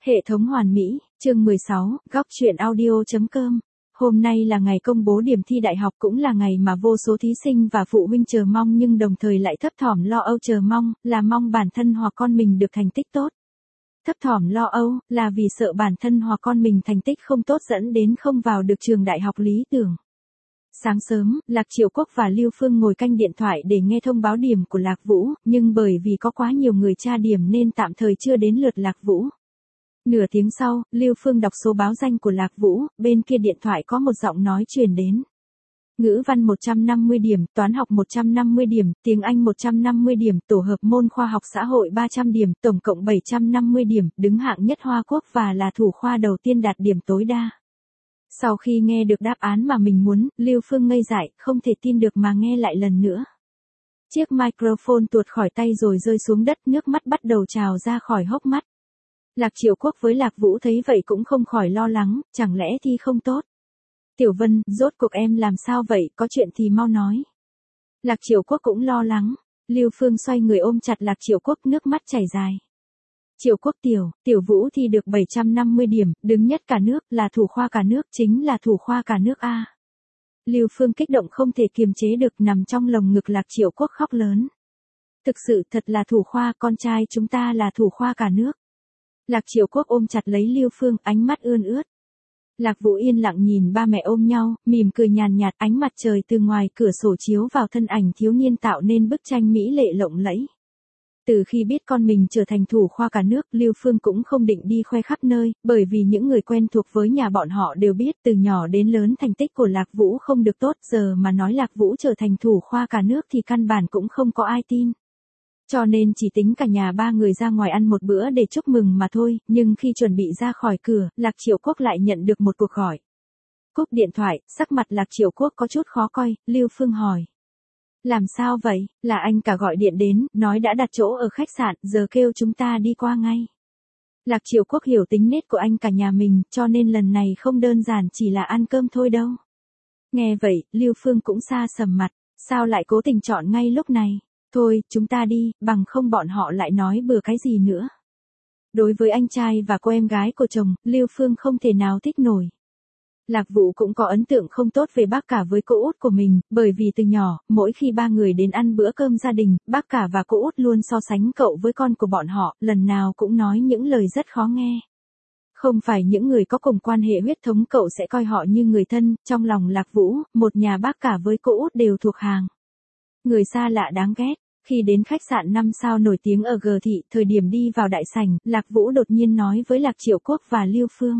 Hệ thống hoàn mỹ, chương 16, góc truyện audio.com. Hôm nay là ngày công bố điểm thi đại học, cũng là ngày mà vô số thí sinh và phụ huynh chờ mong nhưng đồng thời lại thấp thỏm lo âu. Chờ mong là mong bản thân hoặc con mình được thành tích tốt. Thấp thỏm lo âu là vì sợ bản thân hoặc con mình thành tích không tốt dẫn đến không vào được trường đại học lý tưởng. Sáng sớm, Lạc Triệu Quốc và Lưu Phương ngồi canh điện thoại để nghe thông báo điểm của Lạc Vũ, nhưng bởi vì có quá nhiều người tra điểm nên tạm thời chưa đến lượt Lạc Vũ. Nửa tiếng sau, Lưu Phương đọc số báo danh của Lạc Vũ, bên kia điện thoại có một giọng nói truyền đến. Ngữ văn 150 điểm, toán học 150 điểm, tiếng Anh 150 điểm, tổ hợp môn khoa học xã hội 300 điểm, tổng cộng 750 điểm, đứng hạng nhất Hoa Quốc và là thủ khoa đầu tiên đạt điểm tối đa. Sau khi nghe được đáp án mà mình muốn, Lưu Phương ngây dại, không thể tin được mà nghe lại lần nữa. Chiếc microphone tuột khỏi tay rồi rơi xuống đất, nước mắt bắt đầu trào ra khỏi hốc mắt. Lạc Triệu Quốc với Lạc Vũ thấy vậy cũng không khỏi lo lắng, chẳng lẽ thi không tốt? Tiểu Vân, rốt cuộc em làm sao vậy, có chuyện thì mau nói. Lạc Triệu Quốc cũng lo lắng. Lưu Phương xoay người ôm chặt Lạc Triệu Quốc, nước mắt chảy dài. Triệu Quốc Tiểu Vũ thi được 750 điểm, đứng nhất cả nước, là thủ khoa cả nước, chính là thủ khoa cả nước a. Lưu Phương kích động không thể kiềm chế được, nằm trong lồng ngực Lạc Triệu Quốc khóc lớn. Thực sự thật là thủ khoa, con trai chúng ta là thủ khoa cả nước. Lạc Triệu Quốc ôm chặt lấy Lưu Phương, ánh mắt ươn ướt. Lạc Vũ yên lặng nhìn ba mẹ ôm nhau, mỉm cười nhàn nhạt, ánh mặt trời từ ngoài cửa sổ chiếu vào thân ảnh thiếu niên tạo nên bức tranh mỹ lệ lộng lẫy. Từ khi biết con mình trở thành thủ khoa cả nước, Lưu Phương cũng không định đi khoe khắp nơi, bởi vì những người quen thuộc với nhà bọn họ đều biết từ nhỏ đến lớn thành tích của Lạc Vũ không được tốt, giờ mà nói Lạc Vũ trở thành thủ khoa cả nước thì căn bản cũng không có ai tin. Cho nên chỉ tính cả nhà ba người ra ngoài ăn một bữa để chúc mừng mà thôi, nhưng khi chuẩn bị ra khỏi cửa, Lạc Triệu Quốc lại nhận được một cuộc gọi. Cúp điện thoại, sắc mặt Lạc Triệu Quốc có chút khó coi, Lưu Phương hỏi. Làm sao vậy, là anh cả gọi điện đến, nói đã đặt chỗ ở khách sạn, giờ kêu chúng ta đi qua ngay. Lạc Triệu Quốc hiểu tính nết của anh cả nhà mình, cho nên lần này không đơn giản chỉ là ăn cơm thôi đâu. Nghe vậy, Lưu Phương cũng xa sầm mặt, sao lại cố tình chọn ngay lúc này. Thôi, chúng ta đi, bằng không bọn họ lại nói bừa cái gì nữa. Đối với anh trai và cô em gái của chồng, Lưu Phương không thể nào thích nổi. Lạc Vũ cũng có ấn tượng không tốt về bác cả với cô út của mình, bởi vì từ nhỏ, mỗi khi ba người đến ăn bữa cơm gia đình, bác cả và cô út luôn so sánh cậu với con của bọn họ, lần nào cũng nói những lời rất khó nghe. Không phải những người có cùng quan hệ huyết thống cậu sẽ coi họ như người thân, trong lòng Lạc Vũ, một nhà bác cả với cô út đều thuộc hàng người xa lạ đáng ghét. Khi đến khách sạn 5 sao nổi tiếng ở G thị, thời điểm đi vào đại sảnh, Lạc Vũ đột nhiên nói với Lạc Triệu Quốc và Lưu Phương.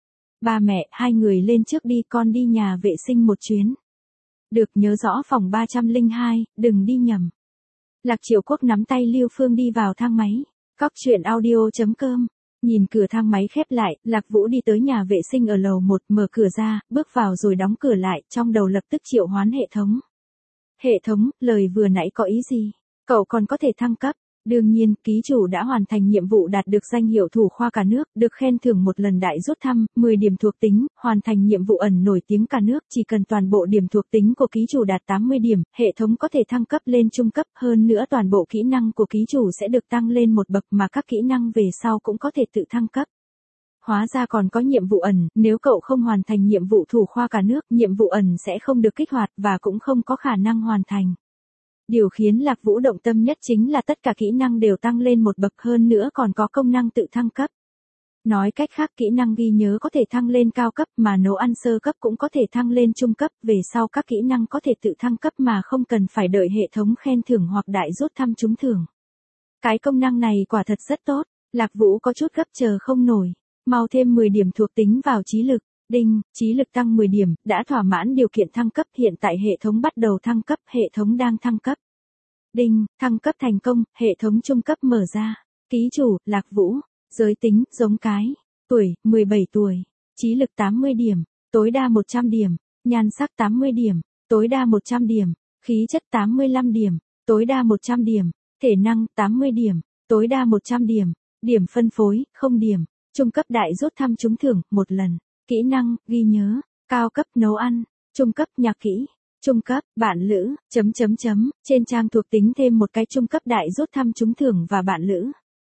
Ba mẹ, hai người lên trước đi, con đi nhà vệ sinh một chuyến. Được, nhớ rõ phòng 302, đừng đi nhầm. Lạc Triệu Quốc nắm tay Lưu Phương đi vào thang máy. Góc truyện audio.com. Nhìn cửa thang máy khép lại, Lạc Vũ đi tới nhà vệ sinh ở lầu 1, mở cửa ra, bước vào rồi đóng cửa lại, trong đầu lập tức triệu hoán hệ thống. Hệ thống, lời vừa nãy có ý gì? Cậu còn có thể thăng cấp. Đương nhiên, ký chủ đã hoàn thành nhiệm vụ đạt được danh hiệu thủ khoa cả nước, được khen thưởng một lần đại rút thăm, 10 điểm thuộc tính, hoàn thành nhiệm vụ ẩn nổi tiếng cả nước, chỉ cần toàn bộ điểm thuộc tính của ký chủ đạt 80 điểm, hệ thống có thể thăng cấp lên trung cấp, hơn nữa toàn bộ kỹ năng của ký chủ sẽ được tăng lên một bậc mà các kỹ năng về sau cũng có thể tự thăng cấp. Hóa ra còn có nhiệm vụ ẩn, nếu cậu không hoàn thành nhiệm vụ thủ khoa cả nước, nhiệm vụ ẩn sẽ không được kích hoạt và cũng không có khả năng hoàn thành. Điều khiến Lạc Vũ động tâm nhất chính là tất cả kỹ năng đều tăng lên một bậc, hơn nữa còn có công năng tự thăng cấp. Nói cách khác, kỹ năng ghi nhớ có thể thăng lên cao cấp, mà nấu ăn sơ cấp cũng có thể thăng lên trung cấp, về sau các kỹ năng có thể tự thăng cấp mà không cần phải đợi hệ thống khen thưởng hoặc đại rút thăm trúng thưởng. Cái công năng này quả thật rất tốt, Lạc Vũ có chút gấp chờ không nổi. Mau thêm 10 điểm thuộc tính vào trí lực. Đinh, trí lực tăng 10 điểm, đã thỏa mãn điều kiện thăng cấp, hiện tại hệ thống bắt đầu thăng cấp, hệ thống đang thăng cấp. Đinh, thăng cấp thành công, hệ thống trung cấp mở ra. Ký chủ, Lạc Vũ, giới tính, giống cái, tuổi, 17 tuổi, trí lực 80 điểm, tối đa 100 điểm, nhan sắc 80 điểm, tối đa 100 điểm, khí chất 85 điểm, tối đa 100 điểm, thể năng 80 điểm, tối đa 100 điểm, điểm phân phối, 0 điểm, trung cấp đại rút thăm trúng thưởng, 1 lần. Kỹ năng, ghi nhớ, cao cấp nấu ăn, trung cấp nhạc kỹ, trung cấp, bạn lữ, trên trang thuộc tính thêm một cái trung cấp đại rút thăm trúng thưởng và bạn lữ.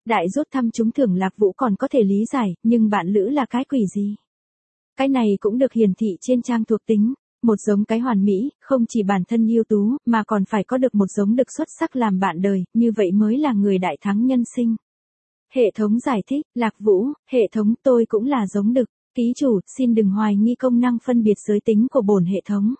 Đại rút thăm trúng thưởng Lạc Vũ còn có thể lý giải, nhưng bạn lữ là cái quỷ gì? Cái này cũng được hiển thị trên trang thuộc tính. Một giống cái hoàn mỹ, không chỉ bản thân ưu tú, mà còn phải có được một giống đực xuất sắc làm bạn đời, như vậy mới là người đại thắng nhân sinh. Hệ thống giải thích, Lạc Vũ, hệ thống tôi cũng là giống đực. Ký chủ, xin đừng hoài nghi công năng phân biệt giới tính của bổn hệ thống.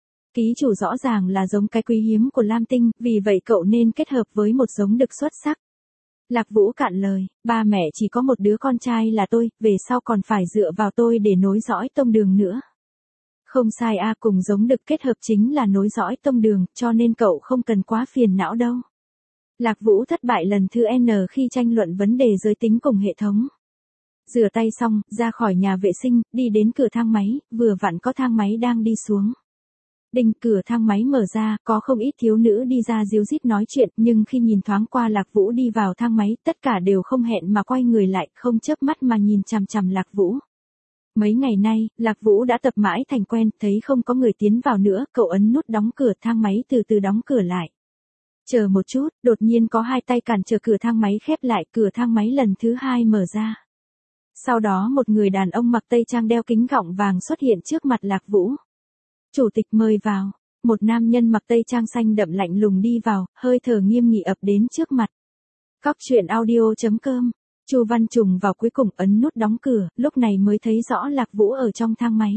Ký chủ rõ ràng là giống cái quý hiếm của Lam Tinh, vì vậy cậu nên kết hợp với một giống đực xuất sắc. Lạc Vũ cạn lời, ba mẹ chỉ có một đứa con trai là tôi, về sau còn phải dựa vào tôi để nối dõi tông đường nữa. Không sai a, cùng giống đực kết hợp chính là nối dõi tông đường, cho nên cậu không cần quá phiền não đâu. Lạc Vũ thất bại lần thứ N khi tranh luận vấn đề giới tính cùng hệ thống. Rửa tay xong, ra khỏi nhà vệ sinh, đi đến cửa thang máy, vừa vặn có thang máy đang đi xuống. Đinh, cửa thang máy mở ra, có không ít thiếu nữ đi ra díu dít nói chuyện, nhưng khi nhìn thoáng qua Lạc Vũ đi vào thang máy, tất cả đều không hẹn mà quay người lại, không chớp mắt mà nhìn chằm chằm Lạc Vũ. Mấy ngày nay, Lạc Vũ đã tập mãi thành quen, thấy không có người tiến vào nữa, cậu ấn nút đóng cửa thang máy từ từ đóng cửa lại. Chờ một chút, đột nhiên có hai tay cản trở cửa thang máy khép lại, cửa thang máy lần thứ hai mở ra. Sau đó một người đàn ông mặc tây trang đeo kính gọng vàng xuất hiện trước mặt Lạc Vũ. Chủ tịch mời vào. Một nam nhân mặc tây trang xanh đậm lạnh lùng đi vào, hơi thở nghiêm nghị ập đến trước mặt. Góc truyện audio.com. Chu Văn Trùng vào cuối cùng ấn nút đóng cửa, lúc này mới thấy rõ Lạc Vũ ở trong thang máy.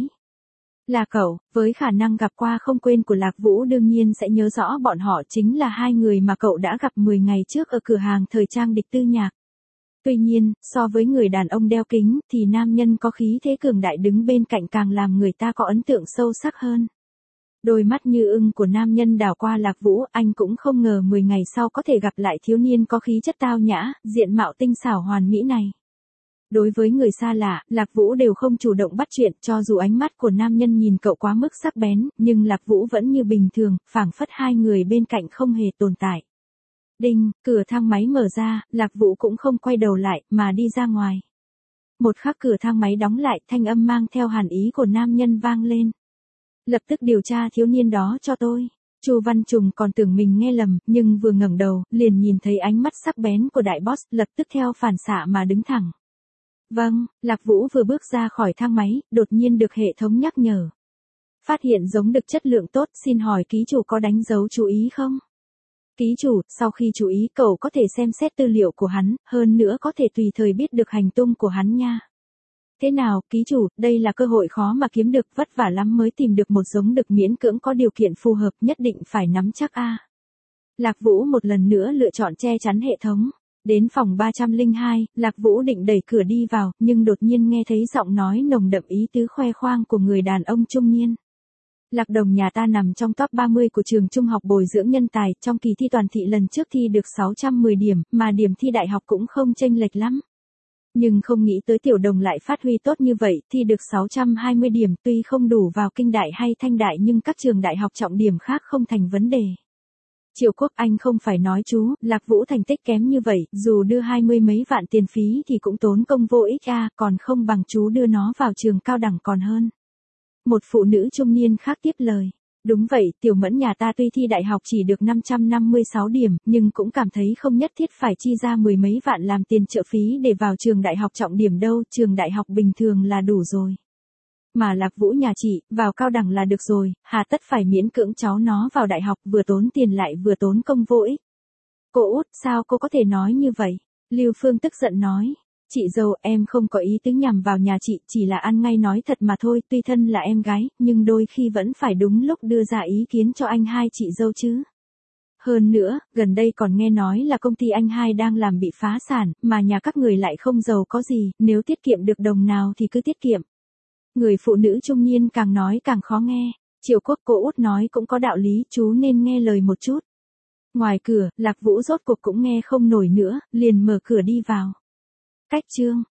Là cậu, với khả năng gặp qua không quên của Lạc Vũ đương nhiên sẽ nhớ rõ bọn họ chính là hai người mà cậu đã gặp 10 ngày trước ở cửa hàng thời trang Địch Tư Nhạc. Tuy nhiên, so với người đàn ông đeo kính, thì nam nhân có khí thế cường đại đứng bên cạnh càng làm người ta có ấn tượng sâu sắc hơn. Đôi mắt như ưng của nam nhân đảo qua Lạc Vũ, anh cũng không ngờ 10 ngày sau có thể gặp lại thiếu niên có khí chất tao nhã, diện mạo tinh xảo hoàn mỹ này. Đối với người xa lạ, Lạc Vũ đều không chủ động bắt chuyện, cho dù ánh mắt của nam nhân nhìn cậu quá mức sắc bén, nhưng Lạc Vũ vẫn như bình thường, phảng phất hai người bên cạnh không hề tồn tại. Đinh, cửa thang máy mở ra, Lạc Vũ cũng không quay đầu lại, mà đi ra ngoài. Một khắc cửa thang máy đóng lại, thanh âm mang theo hàn ý của nam nhân vang lên. Lập tức điều tra thiếu niên đó cho tôi. Chu Văn Trùng còn tưởng mình nghe lầm, nhưng vừa ngẩng đầu, liền nhìn thấy ánh mắt sắc bén của đại boss, lập tức theo phản xạ mà đứng thẳng. Vâng, Lạc Vũ vừa bước ra khỏi thang máy, đột nhiên được hệ thống nhắc nhở. Phát hiện giống đực chất lượng tốt, xin hỏi ký chủ có đánh dấu chú ý không? Ký chủ, sau khi chú ý cậu có thể xem xét tư liệu của hắn, hơn nữa có thể tùy thời biết được hành tung của hắn nha. Thế nào, ký chủ, đây là cơ hội khó mà kiếm được, vất vả lắm mới tìm được một giống đực miễn cưỡng có điều kiện phù hợp, nhất định phải nắm chắc a. Lạc Vũ một lần nữa lựa chọn che chắn hệ thống. Đến phòng 302, Lạc Vũ định đẩy cửa đi vào, nhưng đột nhiên nghe thấy giọng nói nồng đậm ý tứ khoe khoang của người đàn ông trung niên. Lạc Đồng nhà ta nằm trong top 30 của trường trung học bồi dưỡng nhân tài, trong kỳ thi toàn thị lần trước thi được 610 điểm, mà điểm thi đại học cũng không chênh lệch lắm. Nhưng không nghĩ tới Tiểu Đồng lại phát huy tốt như vậy, thi được 620 điểm, tuy không đủ vào kinh đại hay thanh đại nhưng các trường đại học trọng điểm khác không thành vấn đề. Triệu Quốc Anh không phải nói chú, Lạc Vũ thành tích kém như vậy, dù đưa 20 mấy vạn tiền phí thì cũng tốn công vô ích a, còn không bằng chú đưa nó vào trường cao đẳng còn hơn. Một phụ nữ trung niên khác tiếp lời. Đúng vậy, Tiểu Mẫn nhà ta tuy thi đại học chỉ được 556 điểm, nhưng cũng cảm thấy không nhất thiết phải chi ra 10 mấy vạn làm tiền trợ phí để vào trường đại học trọng điểm đâu, trường đại học bình thường là đủ rồi. Mà Lạc Vũ nhà chị, vào cao đẳng là được rồi, hà tất phải miễn cưỡng cháu nó vào đại học, vừa tốn tiền lại vừa tốn công vô ích. Cô út, sao cô có thể nói như vậy? Lưu Phương tức giận nói. Chị dâu, em không có ý tứ nhằm vào nhà chị, chỉ là ăn ngay nói thật mà thôi, tuy thân là em gái, nhưng đôi khi vẫn phải đúng lúc đưa ra ý kiến cho anh hai chị dâu chứ. Hơn nữa, gần đây còn nghe nói là công ty anh hai đang làm bị phá sản, mà nhà các người lại không giàu có gì, nếu tiết kiệm được đồng nào thì cứ tiết kiệm. Người phụ nữ trung niên càng nói càng khó nghe. Triệu Quốc, cô út nói cũng có đạo lý, chú nên nghe lời một chút. Ngoài cửa, Lạc Vũ rốt cuộc cũng nghe không nổi nữa, liền mở cửa đi vào. Cách chương